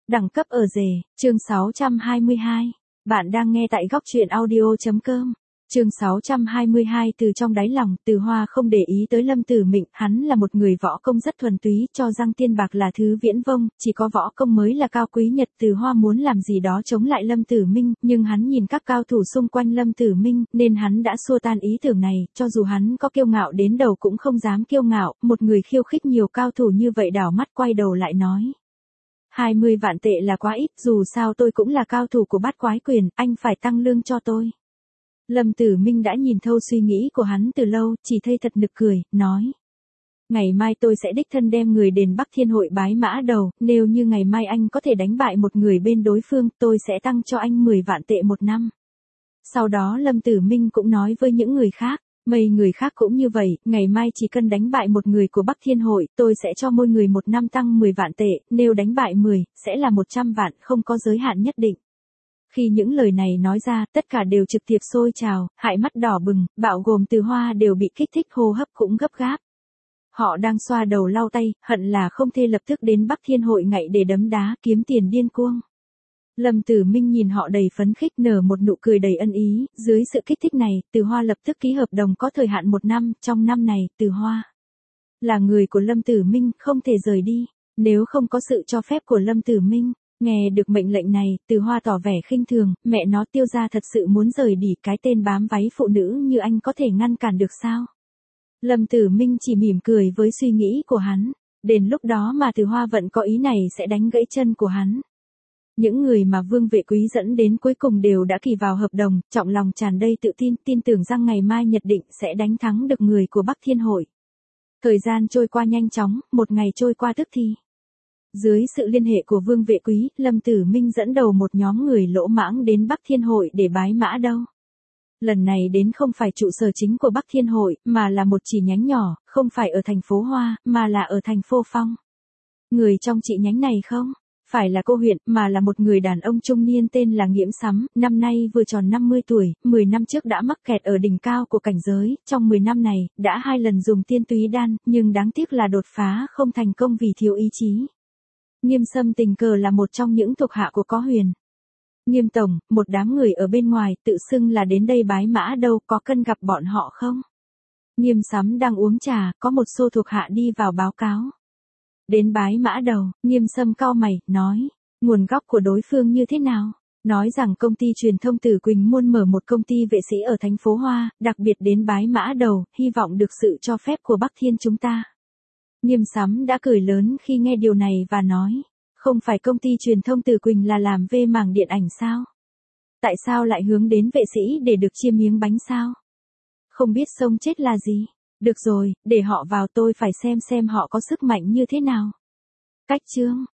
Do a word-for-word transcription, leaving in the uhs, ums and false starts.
Đẳng cấp ở rể, chương sáu trăm hai mươi hai. Bạn đang nghe tại góc truyện audio.com. Chương sáu trăm hai mươi hai. Từ trong đáy lòng, Từ Hoa không để ý tới Lâm Tử Mịnh, hắn là một người võ công rất thuần túy, cho rằng tiên bạc là thứ viễn vông, chỉ có võ công mới là cao quý nhật. Từ Hoa muốn làm gì đó chống lại Lâm Tử Minh, nhưng hắn nhìn các cao thủ xung quanh Lâm Tử Minh, nên hắn đã xua tan ý tưởng này, cho dù hắn có kiêu ngạo đến đầu cũng không dám kiêu ngạo, một người khiêu khích nhiều cao thủ như vậy đảo mắt quay đầu lại nói. hai mươi vạn tệ là quá ít, dù sao tôi cũng là cao thủ của Bát Quái Quyền, anh phải tăng lương cho tôi. Lâm Tử Minh đã nhìn thấu suy nghĩ của hắn từ lâu, chỉ thấy thật nực cười, nói. Ngày mai tôi sẽ đích thân đem người đến Bắc Thiên Hội bái mã đầu, nếu như ngày mai anh có thể đánh bại một người bên đối phương, tôi sẽ tăng cho anh mười vạn tệ một năm. Sau đó Lâm Tử Minh cũng nói với những người khác. Mấy người khác cũng như vậy, ngày mai chỉ cần đánh bại một người của Bắc Thiên Hội, tôi sẽ cho mỗi người một năm tăng mười vạn tệ, nếu đánh bại mười, sẽ là một trăm vạn, không có giới hạn nhất định. Khi những lời này nói ra, tất cả đều trực tiếp sôi trào, hại mắt đỏ bừng, bao gồm Từ Hoa đều bị kích thích, hô hấp cũng gấp gáp. Họ đang xoa đầu lau tay, hận là không thể lập tức đến Bắc Thiên Hội ngậy để đấm đá, kiếm tiền điên cuồng. Lâm Tử Minh nhìn họ đầy phấn khích, nở một nụ cười đầy ân ý, dưới sự kích thích này, Từ Hoa lập tức ký hợp đồng có thời hạn một năm, trong năm này, Từ Hoa là người của Lâm Tử Minh, không thể rời đi, nếu không có sự cho phép của Lâm Tử Minh. Nghe được mệnh lệnh này, Từ Hoa tỏ vẻ khinh thường, mẹ nó Tiêu gia thật sự muốn rời đi, cái tên bám váy phụ nữ như anh có thể ngăn cản được sao? Lâm Tử Minh chỉ mỉm cười với suy nghĩ của hắn, đến lúc đó mà Từ Hoa vẫn có ý này sẽ đánh gãy chân của hắn. Những người mà Vương Vệ Quý dẫn đến cuối cùng đều đã ký vào hợp đồng, trọng lòng tràn đầy tự tin, tin tưởng rằng ngày mai nhất định sẽ đánh thắng được người của Bắc Thiên Hội. Thời gian trôi qua nhanh chóng, một ngày trôi qua tức thì. Dưới sự liên hệ của Vương Vệ Quý, Lâm Tử Minh dẫn đầu một nhóm người lỗ mãng đến Bắc Thiên Hội để bái mã đâu. Lần này đến không phải trụ sở chính của Bắc Thiên Hội, mà là một chi nhánh nhỏ, không phải ở thành phố Hoa, mà là ở thành phố Phong. Người trong chi nhánh này không phải là cô huyện, mà là một người đàn ông trung niên tên là Nghiễm Sắm, năm nay vừa tròn năm mươi tuổi, mười năm trước đã mắc kẹt ở đỉnh cao của cảnh giới, trong mười năm này, đã hai lần dùng tiên túy đan, nhưng đáng tiếc là đột phá không thành công vì thiếu ý chí. Nghiêm Sâm tình cờ là một trong những thuộc hạ của Có Huyền. Nghiêm tổng, một đám người ở bên ngoài, tự xưng là đến đây bái mã đâu, có cần gặp bọn họ không? Nghiêm Sắm đang uống trà, có một số thuộc hạ đi vào báo cáo. Đến bái mã đầu, Nghiêm Sâm cau mày, nói, nguồn gốc của đối phương như thế nào? Nói rằng công ty truyền thông Tử Quỳnh muốn mở một công ty vệ sĩ ở thành phố Hoa, đặc biệt đến bái mã đầu, hy vọng được sự cho phép của Bắc Thiên chúng ta. Nghiêm Sắm đã cười lớn khi nghe điều này và nói, không phải công ty truyền thông Tử Quỳnh là làm về mảng điện ảnh sao? Tại sao lại hướng đến vệ sĩ để được chia miếng bánh sao? Không biết sống chết là gì? Được rồi, để họ vào, tôi phải xem xem họ có sức mạnh như thế nào. Cách chương